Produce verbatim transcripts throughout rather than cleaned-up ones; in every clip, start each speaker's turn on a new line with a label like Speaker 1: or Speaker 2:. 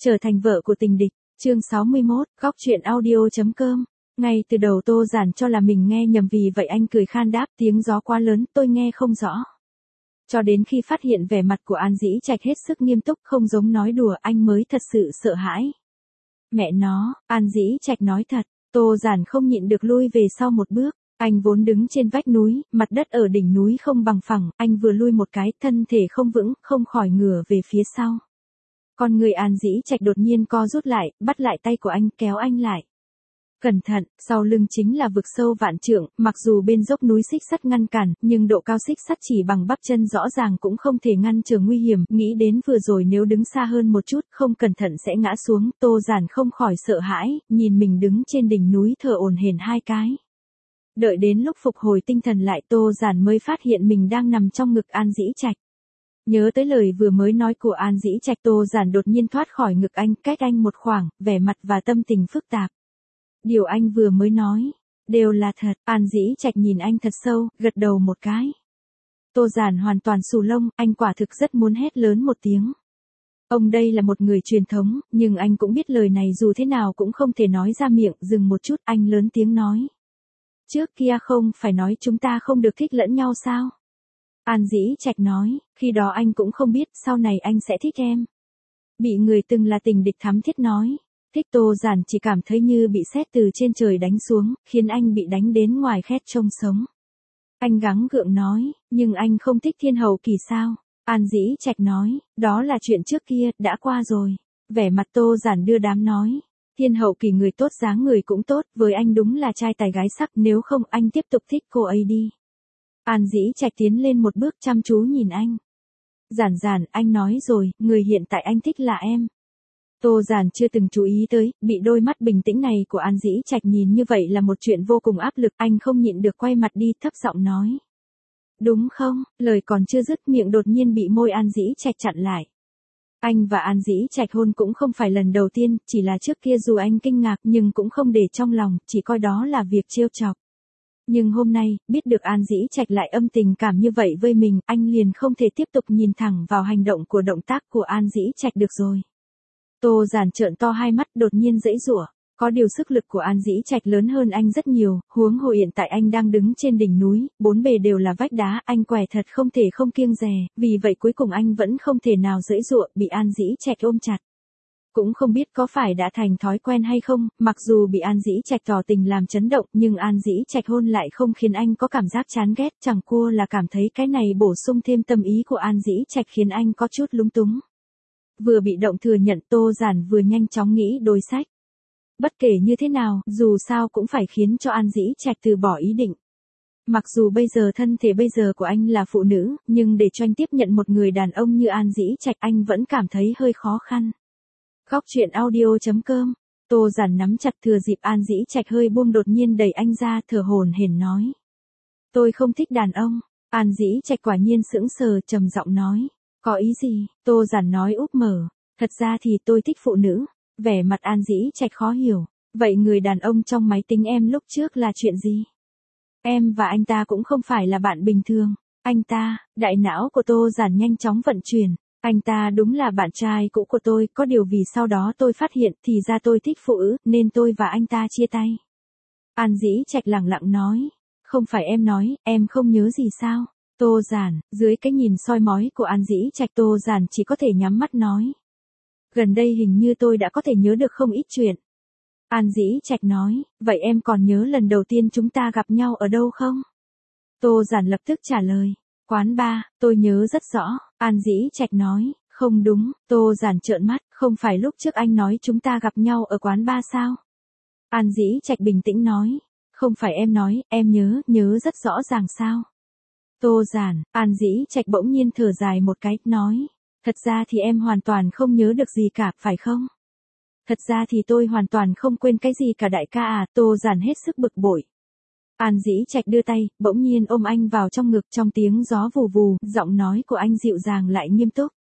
Speaker 1: Trở thành vợ của tình địch, chương sáu mươi mốt, góc truyện audio.com. Ngay từ đầu Tô Giản cho là mình nghe nhầm, vì vậy anh cười khan đáp, tiếng gió quá lớn, tôi nghe không rõ. Cho đến khi phát hiện vẻ mặt của An Dĩ Trạch hết sức nghiêm túc, không giống nói đùa, anh mới thật sự sợ hãi. Mẹ nó, An Dĩ Trạch nói thật. Tô Giản không nhịn được lui về sau một bước. Anh vốn đứng trên vách núi, mặt đất ở đỉnh núi không bằng phẳng, anh vừa lui một cái, thân thể không vững, không khỏi ngửa về phía sau. Con người An Dĩ Trạch đột nhiên co rút lại, bắt lại tay của anh, kéo anh lại. Cẩn thận, sau lưng chính là vực sâu vạn trượng, mặc dù bên dốc núi xích sắt ngăn cản, nhưng độ cao xích sắt chỉ bằng bắp chân rõ ràng cũng không thể ngăn trở nguy hiểm, nghĩ đến vừa rồi nếu đứng xa hơn một chút, không cẩn thận sẽ ngã xuống, Tô Giản không khỏi sợ hãi, nhìn mình đứng trên đỉnh núi thở hổn hển hai cái. Đợi đến lúc phục hồi tinh thần lại, Tô Giản mới phát hiện mình đang nằm trong ngực An Dĩ Trạch. Nhớ tới lời vừa mới nói của An Dĩ Trạch, Tô Giản đột nhiên thoát khỏi ngực anh, cách anh một khoảng, vẻ mặt và tâm tình phức tạp. Điều anh vừa mới nói, đều là thật. An Dĩ Trạch nhìn anh thật sâu, gật đầu một cái. Tô Giản hoàn toàn xù lông, anh quả thực rất muốn hét lớn một tiếng. Ông đây là một người truyền thống, nhưng anh cũng biết lời này dù thế nào cũng không thể nói ra miệng, dừng một chút, anh lớn tiếng nói. Trước kia không phải nói chúng ta không được thích lẫn nhau sao? An Dĩ Trạch nói, khi đó anh cũng không biết, sau này anh sẽ thích em. Bị người từng là tình địch thắm thiết nói. Thích, Tô Giản chỉ cảm thấy như bị sét từ trên trời đánh xuống, khiến anh bị đánh đến ngoài khét trông sống. Anh gắng gượng nói, nhưng anh không thích Thiên Hậu Kỳ sao? An Dĩ Trạch nói, đó là chuyện trước kia, đã qua rồi. Vẻ mặt Tô Giản đưa đám nói. Thiên Hậu Kỳ người tốt, dáng người cũng tốt, với anh đúng là trai tài gái sắc, nếu không anh tiếp tục thích cô ấy đi. An Dĩ Trạch tiến lên một bước, chăm chú nhìn anh. Giản Giản, anh nói rồi, người hiện tại anh thích là em. Tô Giản chưa từng chú ý tới, bị đôi mắt bình tĩnh này của An Dĩ Trạch nhìn như vậy là một chuyện vô cùng áp lực, anh không nhịn được quay mặt đi, thấp giọng nói. Đúng không? Lời còn chưa dứt, miệng đột nhiên bị môi An Dĩ Trạch chặn lại. Anh và An Dĩ Trạch hôn cũng không phải lần đầu tiên, chỉ là trước kia dù anh kinh ngạc nhưng cũng không để trong lòng, chỉ coi đó là việc trêu chọc. Nhưng hôm nay, biết được An Dĩ Trạch lại âm tình cảm như vậy với mình, anh liền không thể tiếp tục nhìn thẳng vào hành động của động tác của An Dĩ Trạch được rồi. Tô Giản trợn to hai mắt, đột nhiên giãy giụa. Có điều sức lực của An Dĩ Trạch lớn hơn anh rất nhiều, huống hồ hiện tại anh đang đứng trên đỉnh núi, bốn bề đều là vách đá, anh què thật không thể không kiêng dè, vì vậy cuối cùng anh vẫn không thể nào giãy giụa, bị An Dĩ Trạch ôm chặt. Cũng không biết có phải đã thành thói quen hay không, mặc dù bị An Dĩ Trạch tỏ tình làm chấn động, nhưng An Dĩ Trạch hôn lại không khiến anh có cảm giác chán ghét, chẳng qua là cảm thấy cái này bổ sung thêm tâm ý của An Dĩ Trạch khiến anh có chút lúng túng. Vừa bị động thừa nhận, Tô Giản vừa nhanh chóng nghĩ đối sách. Bất kể như thế nào, dù sao cũng phải khiến cho An Dĩ Trạch từ bỏ ý định. Mặc dù bây giờ thân thể bây giờ của anh là phụ nữ, nhưng để cho anh tiếp nhận một người đàn ông như An Dĩ Trạch, anh vẫn cảm thấy hơi khó khăn. Góc truyện audio.com. Tô Giản nắm chặt thừa dịp An Dĩ Trạch hơi buông, đột nhiên đẩy anh ra, thở hổn hển nói. Tôi không thích đàn ông. An Dĩ Trạch quả nhiên sững sờ, trầm giọng nói. Có ý gì? Tô Giản nói úp mở. Thật ra thì tôi thích phụ nữ. Vẻ mặt An Dĩ Trạch khó hiểu. Vậy người đàn ông trong máy tính em lúc trước là chuyện gì? Em và anh ta cũng không phải là bạn bình thường. Anh ta, đại não của Tô Giản nhanh chóng vận chuyển. Anh ta đúng là bạn trai cũ của tôi, có điều vì sau đó tôi phát hiện thì ra tôi thích phụ nữ, nên tôi và anh ta chia tay. An Dĩ Trạch lẳng lặng nói. Không phải em nói, em không nhớ gì sao? Tô Giản, dưới cái nhìn soi mói của An Dĩ Trạch, Tô Giản chỉ có thể nhắm mắt nói. Gần đây hình như tôi đã có thể nhớ được không ít chuyện. An Dĩ Trạch nói, vậy em còn nhớ lần đầu tiên chúng ta gặp nhau ở đâu không? Tô Giản lập tức trả lời, quán bar, tôi nhớ rất rõ. An Dĩ Trạch nói, không đúng. Tô Giản trợn mắt, không phải lúc trước anh nói chúng ta gặp nhau ở quán bar sao? An Dĩ Trạch bình tĩnh nói, không phải em nói, em nhớ, nhớ rất rõ ràng sao? Tô Giản, An Dĩ Trạch bỗng nhiên thở dài một cái, nói, thật ra thì em hoàn toàn không nhớ được gì cả, phải không? Thật ra thì tôi hoàn toàn không quên cái gì cả đại ca à. Tô Giản hết sức bực bội. An Dĩ Trạch đưa tay, bỗng nhiên ôm anh vào trong ngực, trong tiếng gió vù vù, giọng nói của anh dịu dàng lại nghiêm túc.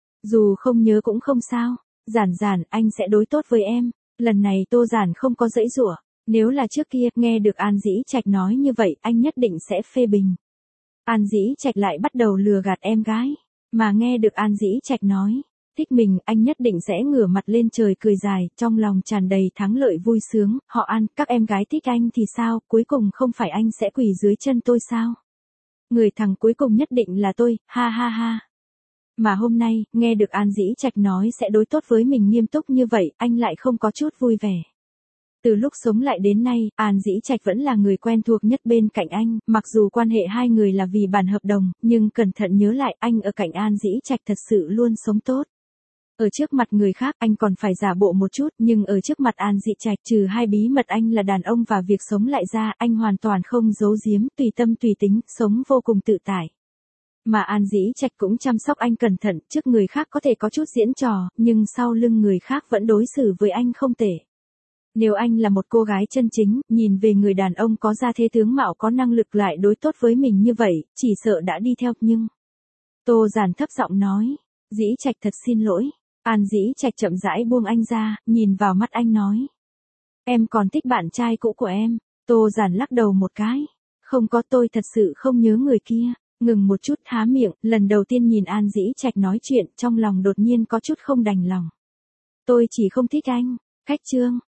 Speaker 1: Dù không nhớ cũng không sao, Giản Giản, anh sẽ đối tốt với em. Lần này Tô Giản không có giãy giụa, nếu là trước kia, nghe được An Dĩ Trạch nói như vậy, anh nhất định sẽ phê bình. An Dĩ Trạch lại bắt đầu lừa gạt em gái, mà nghe được An Dĩ Trạch nói, thích mình, anh nhất định sẽ ngửa mặt lên trời cười dài, trong lòng tràn đầy thắng lợi vui sướng, họ An, các em gái thích anh thì sao, cuối cùng không phải anh sẽ quỳ dưới chân tôi sao? Người thằng cuối cùng nhất định là tôi, ha ha ha. Mà hôm nay, nghe được An Dĩ Trạch nói sẽ đối tốt với mình nghiêm túc như vậy, anh lại không có chút vui vẻ. Từ lúc sống lại đến nay, An Dĩ Trạch vẫn là người quen thuộc nhất bên cạnh anh, mặc dù quan hệ hai người là vì bản hợp đồng, nhưng cẩn thận nhớ lại anh ở cạnh An Dĩ Trạch thật sự luôn sống tốt. Ở trước mặt người khác anh còn phải giả bộ một chút, nhưng ở trước mặt An Dĩ Trạch trừ hai bí mật anh là đàn ông và việc sống lại ra, anh hoàn toàn không giấu giếm, tùy tâm tùy tính, sống vô cùng tự tại. Mà An Dĩ Trạch cũng chăm sóc anh cẩn thận, trước người khác có thể có chút diễn trò, nhưng sau lưng người khác vẫn đối xử với anh không tệ. Nếu anh là một cô gái chân chính, nhìn về người đàn ông có gia thế tướng mạo có năng lực lại đối tốt với mình như vậy, chỉ sợ đã đi theo, nhưng... Tô Giản thấp giọng nói, Dĩ Trạch thật xin lỗi. An Dĩ Trạch chậm rãi buông anh ra, nhìn vào mắt anh nói. Em còn thích bạn trai cũ của em. Tô Giản lắc đầu một cái. Không có, tôi thật sự không nhớ người kia. Ngừng một chút há miệng, lần đầu tiên nhìn An Dĩ Trạch nói chuyện, trong lòng đột nhiên có chút không đành lòng. Tôi chỉ không thích anh. Khách trương.